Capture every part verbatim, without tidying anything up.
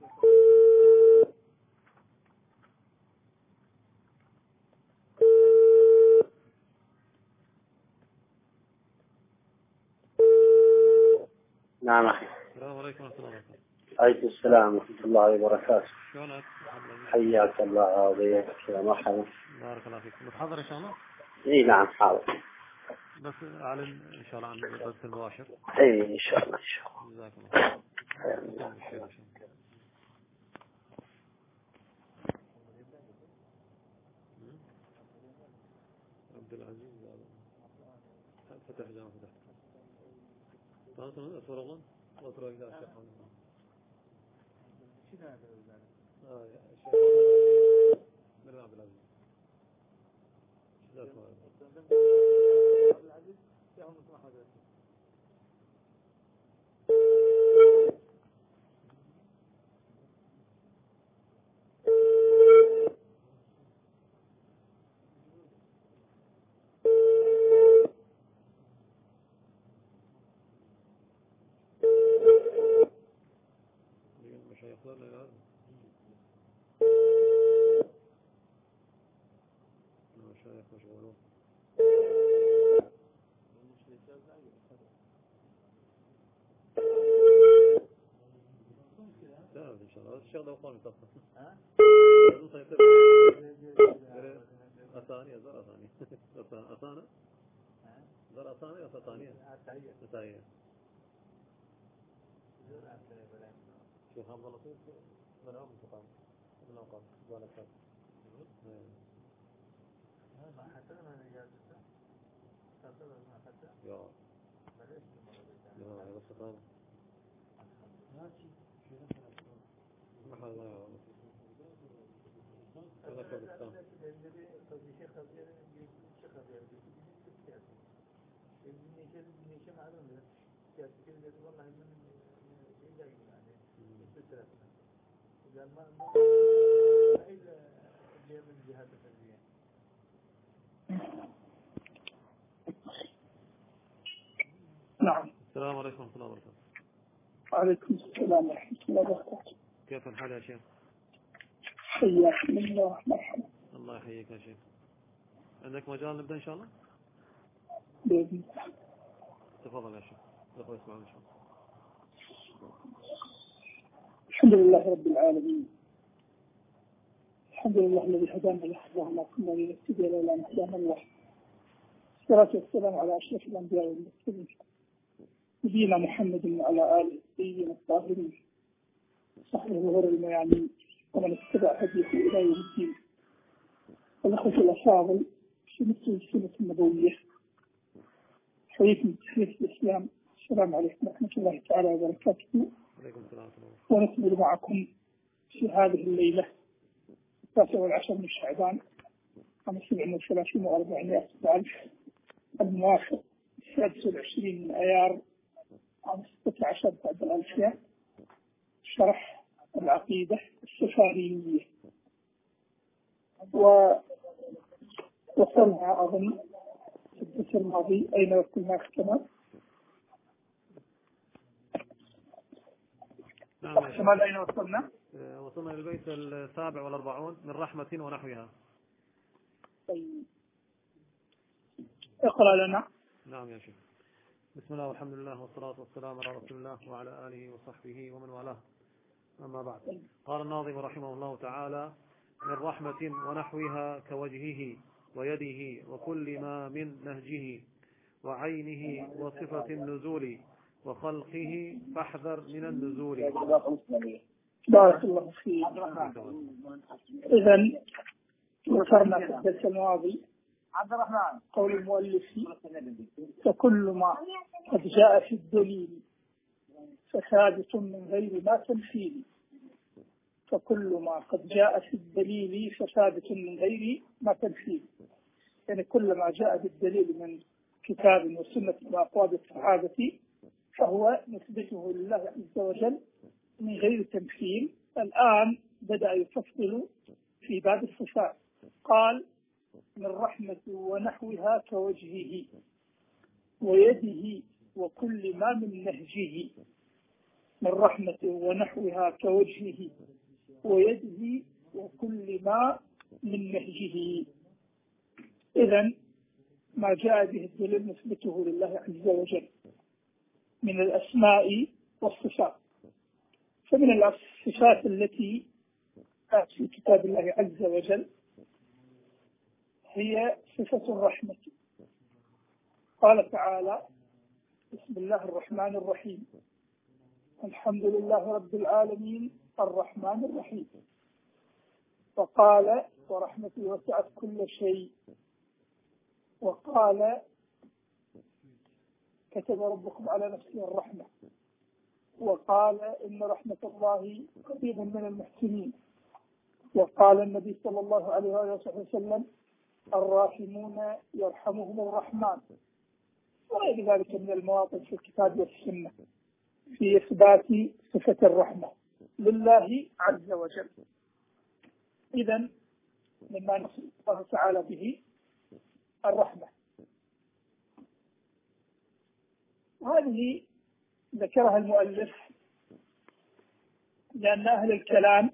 نعم أخي. السلام عليكم ورحمة الله وبركاته. عليكم السلام ورحمة الله وبركاته. شلونك؟ حياك الله وبياك يا مرحبا. بارك الله فيك. متحضر إن شاء الله؟ إي نعم حاضر. بس أعلن إن شاء الله عن البث المباشر. إي إن شاء الله إن شاء الله. جزاك الله خير. عبد العزيز فتح جامعة فتح. طبعا أصور الله وأترى إلى الشيخ. شنو هذا الوزارة؟ آه يا الشيخ من عبد العزيز. لا اسمه عبد العزيز يا هم اسمه حاجة. المشايخ مشغولون. لا إن شاء الله الشيخ ده وصل متصل. ها؟ أثانية زر أثانية أثانة زر أثانية أثانية أثانية شيخ عبد الله من أول مقام من أول مقام ولا كذا. ما حتى أنا إجازته حتى ما حتى يا لا بس طبعا ماشي ما حد لا هذا كذا نعم. السلام عليكم ورحمة الله وبركاته. وعليكم السلام ورحمة الله وبركاته. كيف الحال يا شيخ؟ حياكم الله مرحبا. الله يحييك يا شيخ. عندك مجال نبدأ إن شاء الله؟ بإذن الله. تفضل يا شيخ. الأخوة يسمعون إن شاء الله. الحمد لله رب العالمين. الحمد لله الذي هدانا لهذا ما كنا لنهتدي لولا أن هدانا الله. الصلاة والسلام على أشرف الأنبياء والمرسلين نبينا محمد وعلى آله الطيبين الطاهرين وصحبه الغر الميامين ومن اتبع هديه إلى يوم الدين. الأخوة الأفاضل في مثل السنة النبوية حييكم بتحية الإسلام. السلام عليكم ورحمة الله تعالى وبركاته. ونكمل معكم في هذه الليلة التاسع والعشر من شعبان عام سبع وثلاثين وأربعمائة وألف الموافق السادس والعشرين من أيار عام ستة عشر بعد الألفية. شرح العقيدة السفارينية ووصلنا أظن في الدرس الماضي أين وصلنا اختمال اختمال أين وصلنا؟ وصلنا للبيت السابع والأربعون من رحمة ونحوها. طيب اقرأ لنا. نعم يا شيخ. بسم الله والحمد لله والصلاة والسلام على رسول الله وعلى آله وصحبه ومن والاه. أما بعد. قال الناظم رحمه الله تعالى: من رحمة ونحوها كوجهه ويده وكل ما من نهجه وعينه وصفة النزول وخلقه فاحذر من النزول. بارك الله فيك. إذن ذكرنا في الدرس الماضي عبد الرحمن قول المؤلف: فكل ما قد جاء في الدليل فثابت من غير ما تمثيل. فكل ما قد جاء في الدليل فثابت من غير ما تمثيل، يعني كل ما جاء بالدليل من كتاب وسنة وأقوال الصحابة فهو نثبته لله عز وجل من غير تمثيل. الآن بدأ يفصل في باب الصفات. قال: من رحمة ونحوها كوجهه ويده وكل ما من نهجه من رحمة ونحوها كوجهه ويده وكل ما من نهجه. إذن ما جاء به الدليل نثبته لله عز وجل من الأسماء والصفات. فمن الصفات التي جاءت في كتاب الله عز وجل هي صفة الرحمة. قال تعالى: بسم الله الرحمن الرحيم، الحمد لله رب العالمين الرحمن الرحيم. وقال: ورحمتي وسعت كل شيء. وقال: كتب ربكم على نفسه الرحمة. وقال: إن رحمة الله قريب من المحسنين. وقال النبي صلى الله عليه وسلم: الراحمون يرحمهم الرحمن. وغير ذلك من المواطن في الكتاب والسنة في إثبات صفة الرحمة لله عز وجل. إذن مما نصف الله تعالى به الرحمة، وهذه ذكرها المؤلف لأن أهل الكلام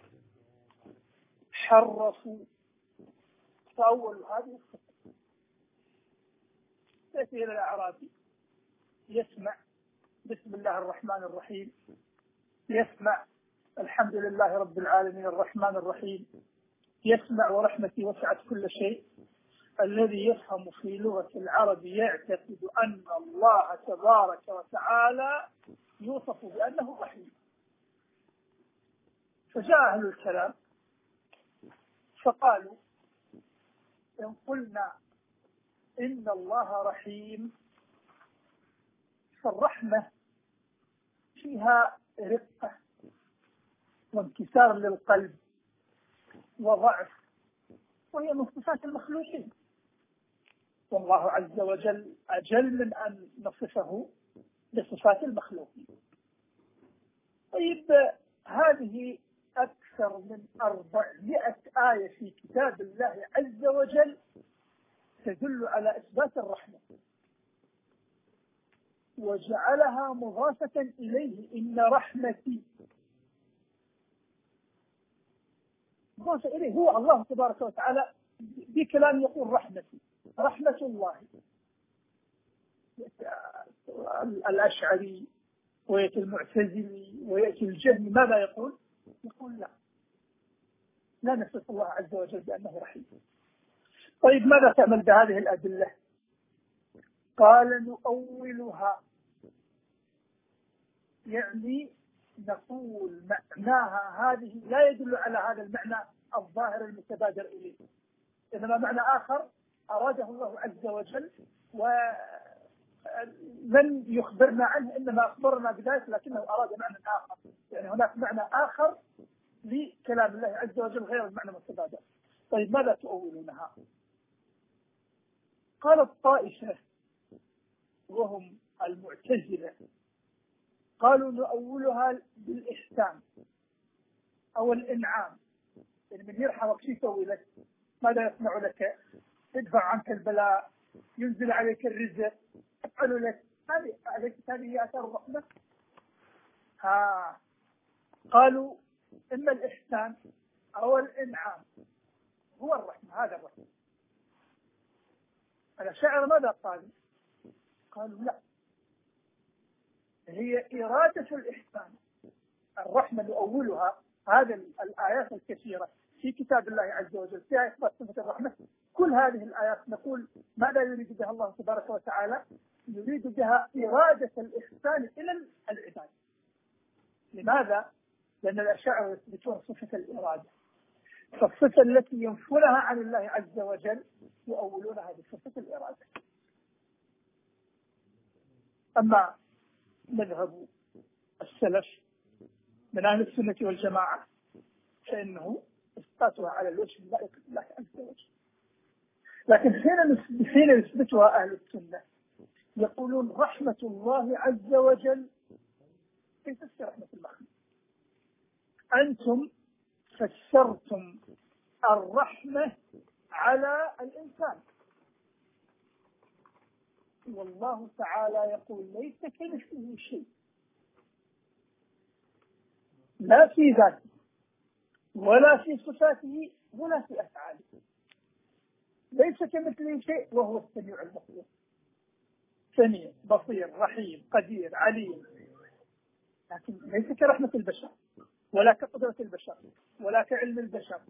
حرفوا فأول هذه الصفة. يأتي إلى الأعرابي يسمع بسم الله الرحمن الرحيم، يسمع الحمد لله رب العالمين الرحمن الرحيم، يسمع ورحمتي وسعت كل شيء. الذي يفهم في لغة العرب يعتقد أن الله تبارك وتعالى يوصف بأنه رحيم. فجاء أهل الكلام فقالوا: إن قلنا إن الله رحيم فالرحمة فيها رقة وانكسار للقلب وضعف، وهي من صفات المخلوقين، والله عز وجل أجل من أن نصفه بصفات المخلوقين. طيب، هذه أكثر من أربعمائة آية في كتاب الله عز وجل تدل على إثبات الرحمة، وجعلها مضافة إليه. إن رحمتي مضافة إليه، هو الله تبارك وتعالى بكلام يقول رحمتي، رحمة الله. الأشعري ويأتي المعتزلي ويأتي الجهمي ماذا يقول؟ يقول لا لا نصف الله عز وجل بأنه رحيم. طيب، ماذا تعمل بهذه الأدلة؟ قال: نؤولها، يعني نقول معناها هذه لا يدل على هذا المعنى الظاهر المتبادر إليه، إنما معنى آخر أراده الله عز وجل ولم يخبرنا عنه، إنما أخبرنا بذلك لكنه أراد معنى آخر. يعني هناك معنى آخر لكلام الله عز وجل غير المعنى المتبادر. طيب، ماذا تؤولونها؟ قال الطائفة وهم المعتزلة قالوا: نؤولها بالإحسان أو الإنعام. يعني من يرحمك شو يسوي لك؟ ماذا يصنع لك؟ يدفع عنك البلاء، ينزل عليك الرزق، يفعل لك. هذه هذه هي آثار الرحمة. ها قالوا: إما الإحسان أو الإنعام هو الرحمة، هذا الرحمة. الأشاعرة ماذا قالوا؟ قالوا: لا، هي إرادة الإحسان. الرحمة نؤولها، هذه الآيات الكثيرة في كتاب الله عز وجل فيها إثبات صفة الرحمة. كل هذه الآيات نقول ماذا يريد بها الله تبارك وتعالى؟ يريد بها إرادة الإحسان إلى العباد. لماذا؟ لأن الأشاعرة يثبتون صفة الإرادة، فالصفة التي ينفونها عن الله عز وجل يؤولونها بصفة الإرادة. أما مذهب السلف من أهل السنة والجماعة فإنه إثباتها على الوجه اللائق بالله عز وجل. لكن حين يثبتها أهل السنة يقولون: رحمة الله عز وجل ليست رحمة المخلوق. أنتم فسرتم الرحمة على الإنسان، والله تعالى يقول: ليس كمثله شيء لا في ذاته ولا في صفاته ولا في أفعاله، ليس كمثله شيء وهو السميع البصير، سميع بصير رحيم قدير عليم، لكن ليس كرحمة البشر ولا كقدرة البشر ولا كعلم البشر،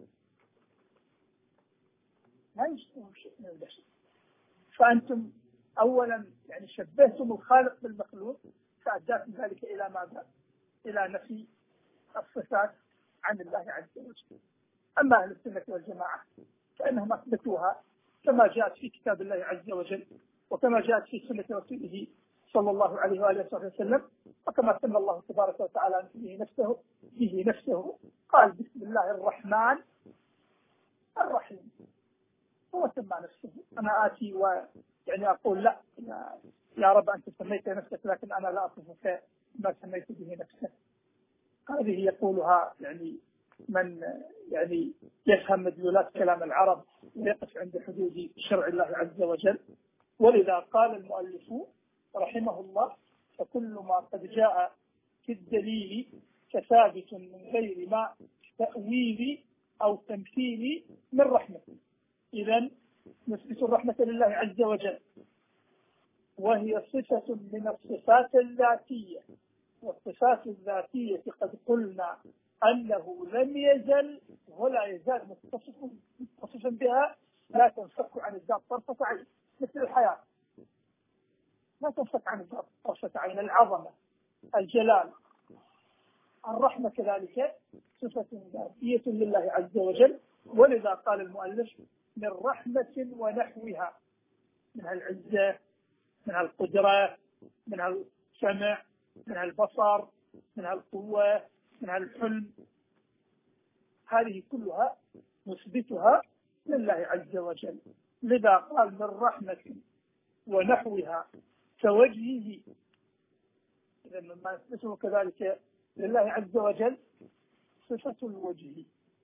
لا يشبه شيء من البشر. فأنتم أولا يعني شبهتم الخالق بالمخلوق، فأداكم ذلك إلى ماذا؟ إلى نفي الصفات عن الله عز وجل. أما أهل السنة والجماعة فإنهم أثبتوها كما جاءت في كتاب الله عز وجل، وكما جاءت في سنة رسوله صلى الله عليه وآله وسلم، وكما سمى الله تبارك وتعالى به نفسه به نفسه قال بسم الله الرحمن الرحيم، هو سمى نفسه. أنا آتي ويعني أقول لا يا رب أنت سميت نفسك لكن أنا لا أصفك ما سميت به نفسك. هذه يقولها يعني من يعني يفهم مدلولات كلام العرب ويقف عند حدود شرع الله عز وجل. ولذا قال المؤلف رحمه الله فكل ما قد جاء في الدليل فثابت من غير ما تأويل أو تمثيل من رحمة. إذن نثبت الرحمة لله عز وجل، وهي صفة من الصفات الذاتية، والصفات الذاتية قد قلنا أنه لم يزل ولا يزال متصفا بها، لا تنفك عن الذات طرفة عين، مثل الحياة لا تنفك عن الذات طرفة عين، العظمة الجلال الرحمة كذلك صفة ذاتية لله عز وجل. ولذا قال المؤلف من رحمة ونحوها، منها العزة، منها القدرة، منها السمع، منها البصر، منها القوة، منها الحلم، هذه كلها نثبتها لله عز وجل. لذا قال من رحمة ونحوها كوجهه، إذا مما نثبته كذلك لله عز وجل صفة الوجه،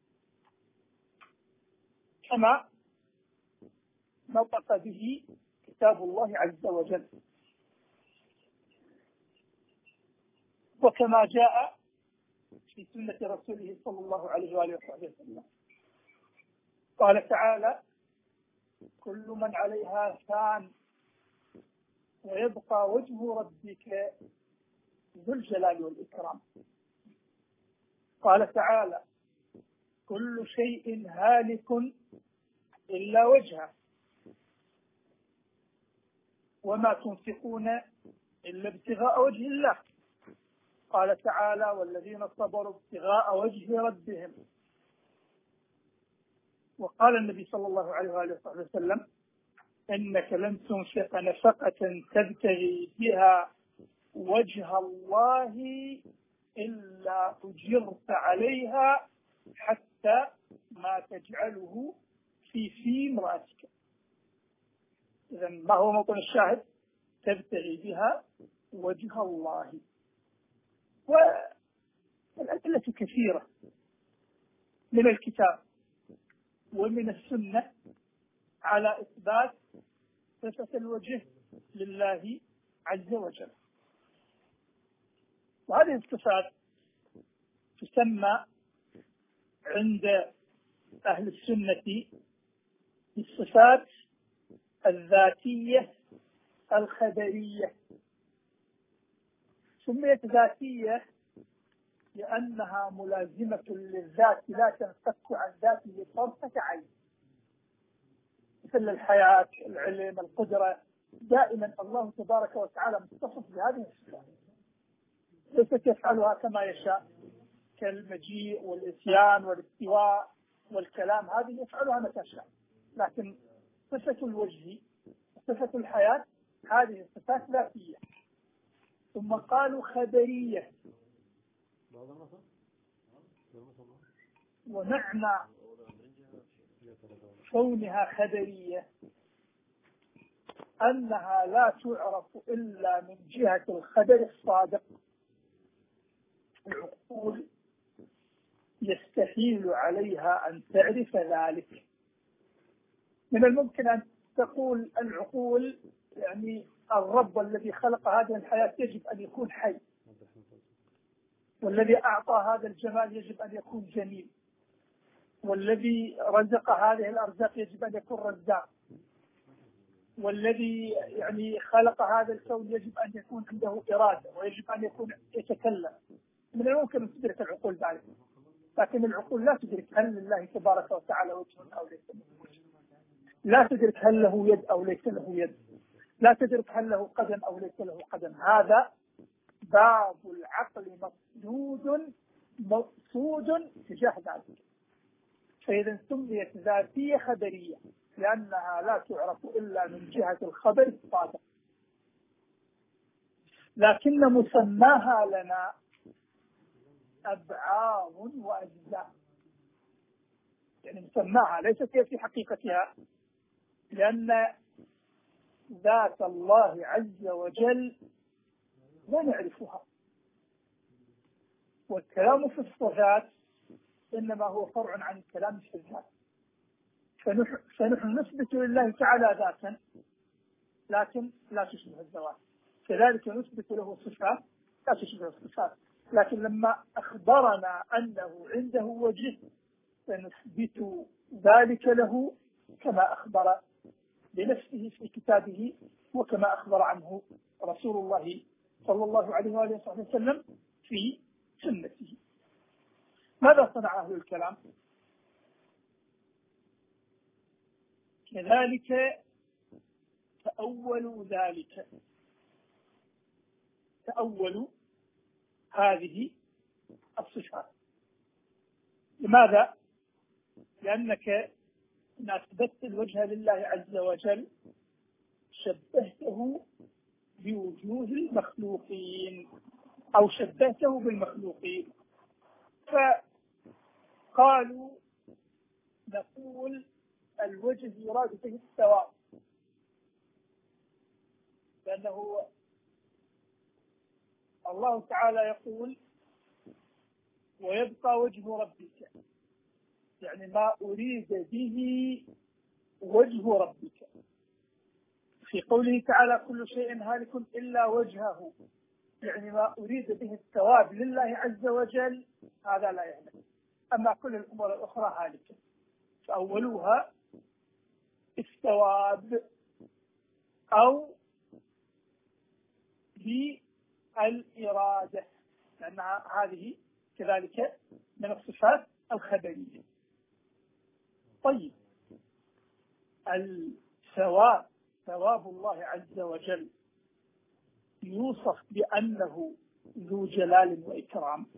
كما نطق به كتاب الله عز وجل، وكما جاء في سنة رسوله صلى الله عليه وآله وسلم. قال تعالى كل من عليها فان ويبقى وجه ربك ذو الجلال والإكرام. قال تعالى كل شيء هالك إلا وجهه وما تنفقون إلا ابتغاء وجه الله. قال تعالى والذين صبروا ابتغاء وجه ربهم. وقال النبي صلى الله عليه وآله وسلم إنك لن تنفق نفقة تبتغي بها وجه الله إلا أجرت عليها حتى ما تجعله في في امرأتك. إذا ما هو موطن الشاهد؟ تبتغي بها وجه الله. والأدلة كثيرة من الكتاب ومن السنة على إثبات صفة الوجه لله عز وجل. وهذه الصفات تسمى عند أهل السنة بالصفات الذاتية الخبرية. سميت ذاتية لأنها ملازمة للذات لا تنفك عن ذاته طرفة عين، مثل الحياة، العلم، القدرة، دائما الله تبارك وتعالى متصف بهذه الصفات، ليست يفعلها كما يشاء كالمجيء والإتيان والاستواء والكلام، هذه يفعلها متى شاء. لكن صفة الوجه وصفة الحياة هذه صفات ذاتية. ثم قالوا خبرية، ومعنى كونها خبرية أنها لا تعرف إلا من جهة الخبر الصادق. العقول يستحيل عليها أن تعرف ذلك. من الممكن أن تقول العقول يعني الرب الذي خلق هذه الحياة يجب أن يكون حي، والذي أعطى هذا الجمال يجب أن يكون جميل، والذي رزق هذه الأرزاق يجب أن يكون رزاق، والذي يعني خلق هذا الكون يجب أن يكون عنده إرادة، ويجب أن يكون يتكلم. من الممكن أن تدرك العقول ذلك، لكن العقول لا تدرك هل لله تبارك وتعالى وجه أو ليس له وجه، لا تدرك هل له يد أو ليس له يد، لا تدرك هل له قدم أو ليس له قدم. هذا باب العقل مسدود مقصود تجاه ذلك. فإذا سميت ذاتية خبرية لأنها لا تعرف إلا من جهة الخبر الصادق، لكن مسماها لنا أبعاد وأجزاء. يعني مسماها ليست هي في حقيقتها، لأن ذات الله عز وجل لا نعرفها، والكلام في الصفات إنما هو فرع عن الكلام في الذات. فنحن نثبت لله تعالى ذاتا لكن لا تشبه الذوات، كذلك نثبت له صفات لا تشبه الصفات، لكن لما أخبرنا أنه عنده وجه سنثبت ذلك له كما أخبر بنفسه في كتابه، وكما أخبر عنه رسول الله صلى الله عليه وآله وسلم في سنته. ماذا صنع أهل الكلام؟ كذلك تأولوا ذلك، تأولوا هذه الصفات. لماذا؟ لأنك إن أثبتت الوجه لله عز وجل شبهته بوجوه المخلوقين أو شبهته بالمخلوقين. فقالوا نقول الوجه يراد به الثواب، لأنه الله تعالى يقول ويبقى وجه ربك، يعني ما أريد به وجه ربك. في قوله تعالى كل شيء هالك إلا وجهه، يعني ما أريد به الثواب لله عز وجل هذا لا يعلم، أما كل الأمور الأخرى هالكة. فأولوها الثواب أو بالإرادة، لأن هذه كذلك من الصفات الخبرية. طيب، الثواب ثواب الله عز وجل يوصف بأنه ذو جلال وإكرام.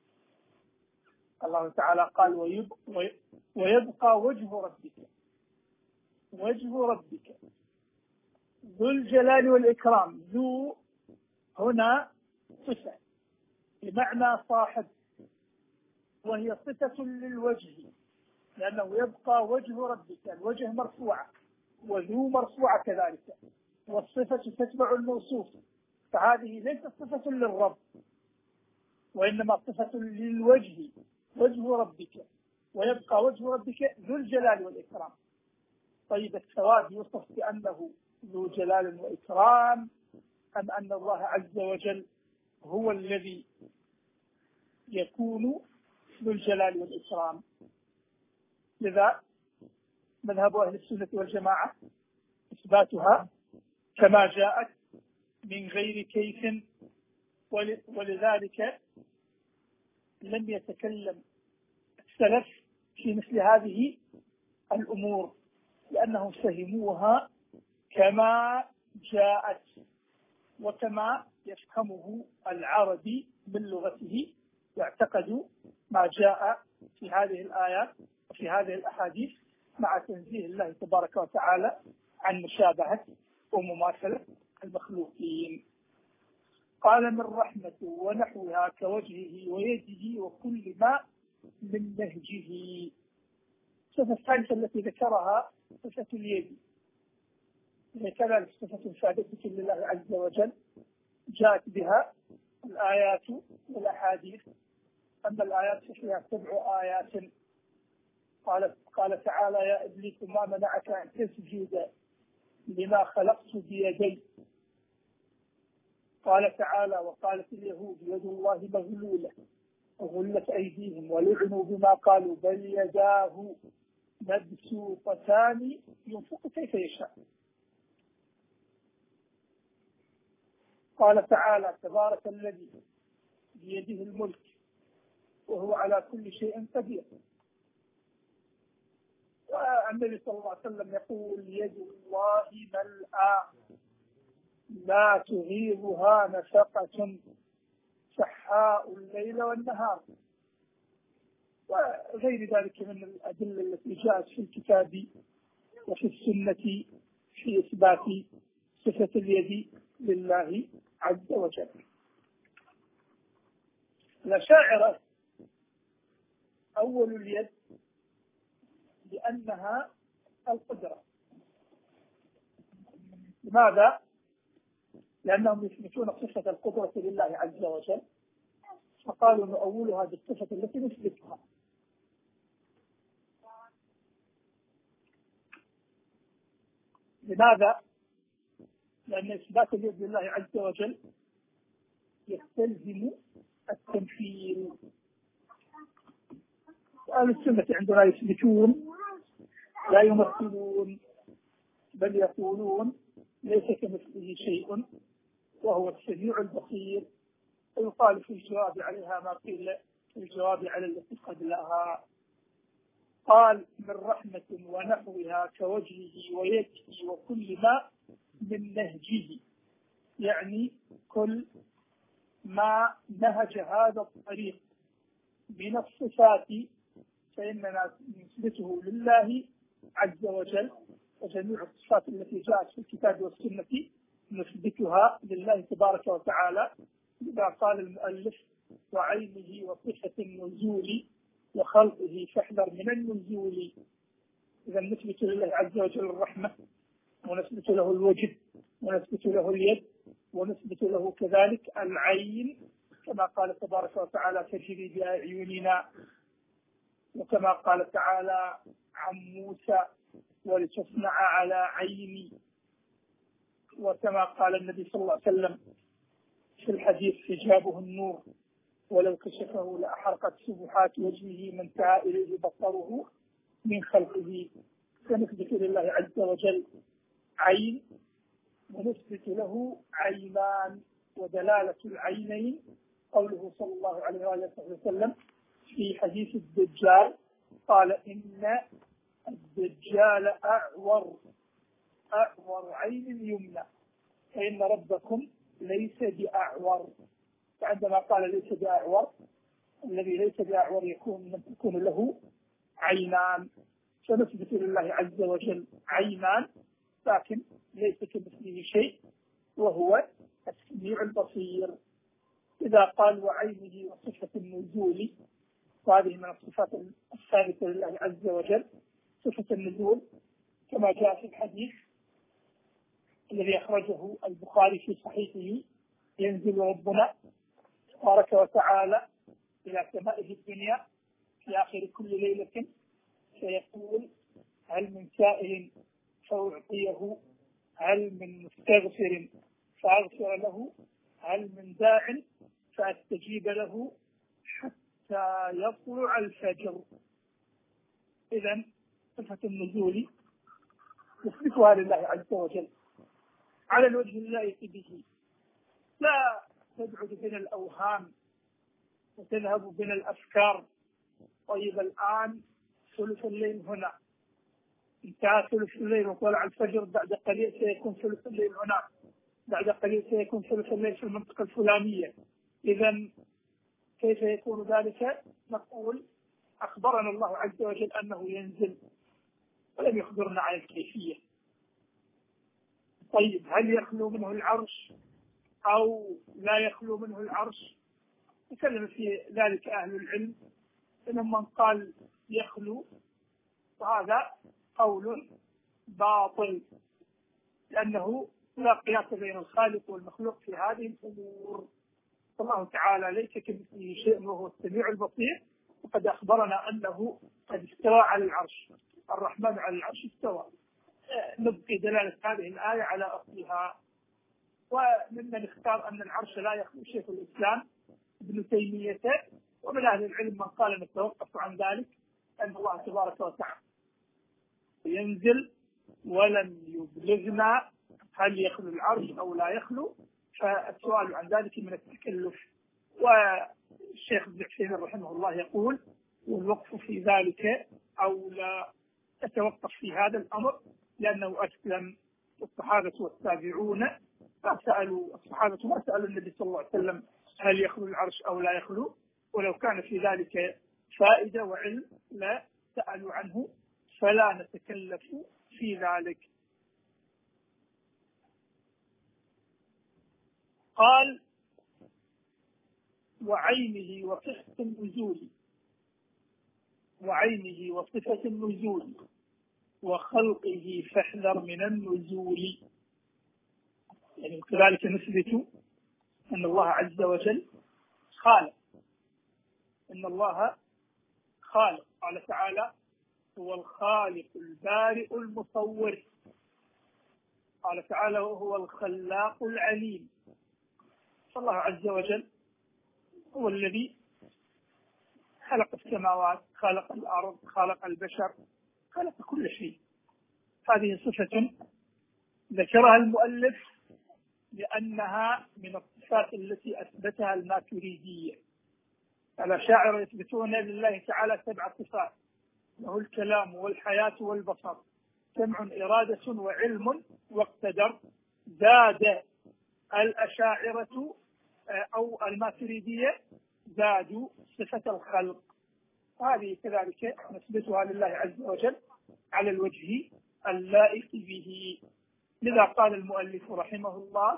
الله تعالى قال ويبقى وجه ربك، وجه ربك ذو الجلال والإكرام. ذو هنا صفة بمعنى صاحب، وهي صفة للوجه، لأنه يبقى وجه ربك، الوجه مرفوعة وذو مرفوعة كذلك، والصفة تتبع الموصوف، فهذه ليست صفة للرب وإنما صفة للوجه، وجه ربك ويبقى وجه ربك ذو الجلال والإكرام. طيب، الثواب يوصف بأنه ذو جلال وإكرام أم أن الله عز وجل هو الذي يكون ذو الجلال والإكرام؟ لذا مذهب أهل السنة والجماعة إثباتها كما جاءت من غير كيف، ولذلك لم يتكلم السلف في مثل هذه الأمور، لأنهم فهموها كما جاءت وكما يفهمه العربي من لغته، يعتقد ما جاء في هذه الآيات وفي هذه الأحاديث مع تنزيه الله تبارك وتعالى عن مشابهة ومماثلة المخلوقين. قال من رحمته ونحوها كوجهه ويده وكل ما من نهجه. الصفة الثالثة التي ذكرها صفة اليد، كذلك صفة ثابتة لله عز وجل جاءت بها الآيات والأحاديث. أما الآيات فيها سبع آيات. قال قال تعالى يا إبليس ما منعك أن تسجد لما خلقت بيدي. قال تعالى: وقالت اليهود يد الله مغلولة وغلت أيديهم ولعنوا بما قالوا بل يداه مبسوطتان ينفق كيف يشاء. قال تعالى: تبارك الذي بيده الملك وهو على كل شيء قدير. والنبي صلى الله عليه وسلم يقول: يد الله ملأى لا تغيضها نفقة سحاء الليل والنهار. وغير ذلك من الأدلة التي جاءت في الكتاب وفي السنة في إثبات صفة اليد لله عز وجل. الأشاعرة أول اليد لأنها القدرة. لماذا؟ لأنهم يثبتون صفة القدرة لله عز وجل، فقالوا نؤولها بالصفة التي نثبتها. لماذا؟ لأن إثبات اليد لله عز وجل يستلزم التمثيل. وأهل السنة عندنا يثبتون لا يمثلون، بل يقولون ليس كمثله شيء وهو السميع البصير. ويقال في الجواب عليها ما قيل في الجواب على التي قبلها. قال: من رحمة ونحوها كوجهه ويده وكل ما من نهجه، يعني كل ما نهج هذا الطريق من الصفات فإننا نثبته لله عز وجل، وجميع الصفات التي جاءت في الكتاب والسنة نثبتها لله تبارك وتعالى. إذا قال المؤلف: وعينه وصفة النزول وخلقه فاحذر من النزول. إذا نثبت لله عز وجل الرحمة، ونثبت له الوجه، ونثبت له اليد، ونثبت له كذلك العين، كما قال تبارك وتعالى: تجري بأعيننا. وكما قال تعالى عن موسى: ولتصنع على عيني. وكما قال النبي صلى الله عليه وسلم في الحديث: حجابه النور ولو كشفه لأحرقت سبحات وجهه ما انتهى إليه بصره من خلقه. فنثبت لله عز وجل عين، ونثبت له عينان. ودلالة العينين قوله صلى الله عليه وآله وسلم في حديث الدجال: قال: إن الدجال أعور أعور عين يمنى، فإن ربكم ليس بأعور. فعندما قال ليس بأعور، الذي ليس بأعور يكون من تكون له عينان. فنثبت لله عز وجل عينان، لكن ليس كمثله شيء وهو السميع البصير. إذا قال: وعينه وصفة النزول، وهذه من الصفات الثابتة لله عز وجل، صفة النزول كما جاء في الحديث الذي أخرجه البخاري في صحيحه: ينزل ربنا تبارك وتعالى إلى سمائه الدنيا في آخر كل ليلة فيقول: هل من سائل فأعطيه، هل من مستغفر فأغفر له، هل من داع فأستجيب له حتى يطلع الفجر. إذن صفة النزول نثبتها لله عز وجل على الوجه اللائق به، لا تبعد بين الأوهام وتذهب بين الأفكار. طيب الآن ثلث الليل هنا، انتهى ثلث الليل وطلع الفجر، بعد قليل سيكون ثلث الليل هنا، بعد قليل سيكون ثلث الليل في المنطقة الفلانية. إذن كيف يكون ذلك؟ نقول: أخبرنا الله عز وجل أنه ينزل ولم يخبرنا عن الكيفية. طيب هل يخلو منه العرش أو لا يخلو منه العرش؟ تكلم في ذلك أهل العلم، إنهم من قال يخلو، وهذا قول باطل، لأنه لا قياس بين الخالق والمخلوق في هذه الأمور. الله تعالى ليس كمثله شيء وهو السميع البصير، وقد أخبرنا أنه قد استوى على العرش، الرحمن على العرش استوى. نبقي دلالة هذه الآية على أصلها. وممن اختار أن العرش لا يخلو شيخ الإسلام ابن تيمية، ومن أهل العلم من قال نتوقف عن ذلك، أن الله تبارك وتعالى ينزل ولم يبلغنا هل يخلو العرش أو لا يخلو، فالسؤال عن ذلك من التكلف. والشيخ ابن عثيمين رحمه الله يقول والوقف في ذلك أو لا تتوقف في هذا الأمر، لأنه أسلم الصحابة والتابعون ما سألوا الصحابة ما سألوا النبي صلى الله عليه وسلم هل يخلو العرش أو لا يخلو، ولو كان في ذلك فائدة وعلم لا سألوا عنه، فلا نتكلف في ذلك. قال وعينه وصفة النزول وعينه وصفة النزول وخلقه فاحذر من النزول. يعني كذلك نثبت أن الله عز وجل خالق، أن الله خالق. قال تعالى هو الخالق البارئ المصور. قال تعالى وهو الخلاق العليم. فالله عز وجل هو الذي خلق السماوات، خلق الأرض، خلق البشر، خلق كل شيء. هذه صفة ذكرها المؤلف لأنها من الصفات التي أثبتها الماتريدية. الأشاعرة يثبتون لله تعالى سبع صفات: له الكلام والحياة والبصر، سمع إرادة وعلم واقتدر. زاد الأشاعرة أو الماتريدية زادوا صفة الخلق، هذه كذلك نثبتها لله عز وجل على الوجه اللائق به. لذا قال المؤلف رحمه الله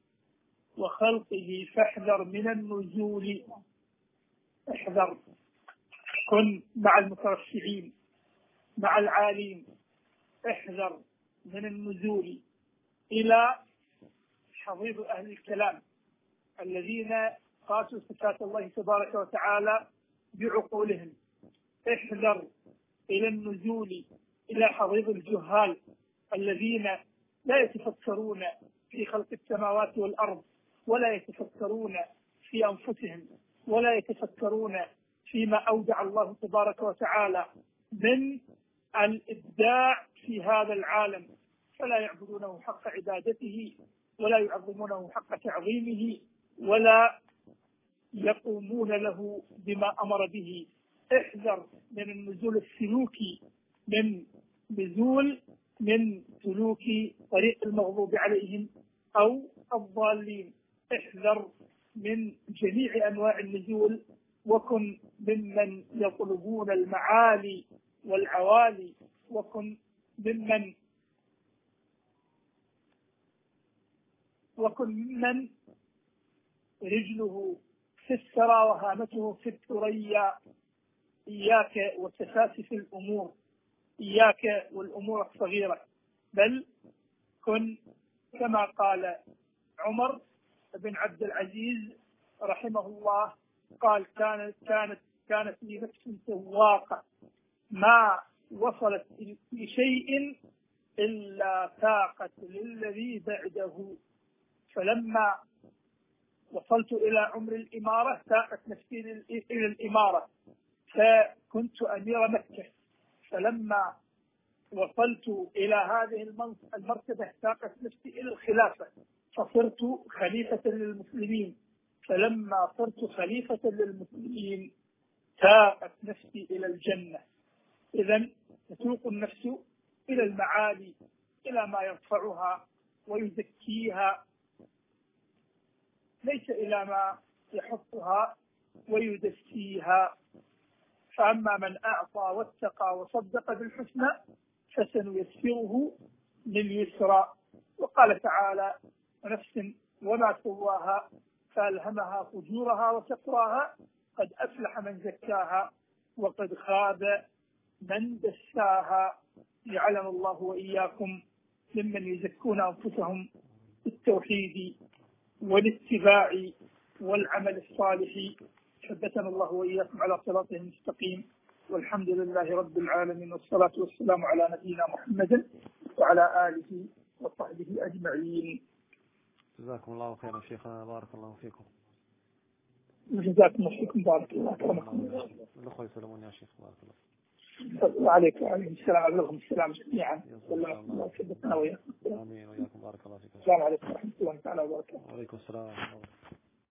وخلقه فاحذر من النزول. احذر، كن مع المترفعين مع العالين، احذر من النزول إلى حضيض أهل الكلام الذين قاسوا صفات الله تبارك وتعالى بعقولهم. احذر إلى النزول إلى حضيض الجهال الذين لا يتفكرون في خلق السماوات والأرض، ولا يتفكرون في أنفسهم، ولا يتفكرون فيما أودع الله تبارك وتعالى من الإبداع في هذا العالم، فلا يعبدونه حق عبادته ولا يعظمونه حق تعظيمه ولا يقومون له بما أمر به. احذر من النزول السلوكي، من نزول من سلوك طريق المغضوب عليهم أو الضالين. احذر من جميع أنواع النزول، وكن ممن يطلبون المعالي والعوالي، وكن ممن وكن ممن رجله في الثرى وهامته في الثريا. إياك وتفاسف الأمور، إياك والأمور الصغيرة، بل كن كما قال عمر بن عبد العزيز رحمه الله، قال كانت كانت كانت لي نفس سواقة ما وصلت لشيء إلا ساقت للذي بعده، فلما وصلت إلى عمر الإمارة ساقت نفسي إلى الإمارة، فكنت أمير مكة، فلما وصلت إلى هذه المرتبة ساقت نفسي إلى الخلافة، فصرت خليفة للمسلمين، فلما صرت خليفة للمسلمين ساقت نفسي إلى الجنة. إذن تسوق النفس إلى المعالي، إلى ما يرفعها ويزكيها، ليس إلى ما يحطها ويدسيها. فأما من أعطى واتقى وصدق بالحسنى فسنيسره لليسرى. وقال تعالى ونفس وما سواها فألهمها فجورها وتقواها قد أفلح من زكاها وقد خاب من دساها. جعلنا الله وإياكم ممن يزكون أنفسهم بالتوحيد والاتباع والعمل الصالح. ثبتنا الله وإياكم على صراطه المستقيم، والحمد لله رب العالمين، والصلاة والسلام على نبينا محمد وعلى آله وصحبه أجمعين. جزاكم الله خيرا شيخنا، بارك الله فيكم. جزاكم الله فيكم، بارك الله فيكم. الأخوة يسلمون يا شيخ، بارك الله. وعليكم وعليكم السلام، عليكم السلام جميعا. الله يثبتنا وإياكم. آمين وإياكم، بارك الله فيكم. السلام عليكم ورحمة الله تعالى وبركاته. وعليكم السلام.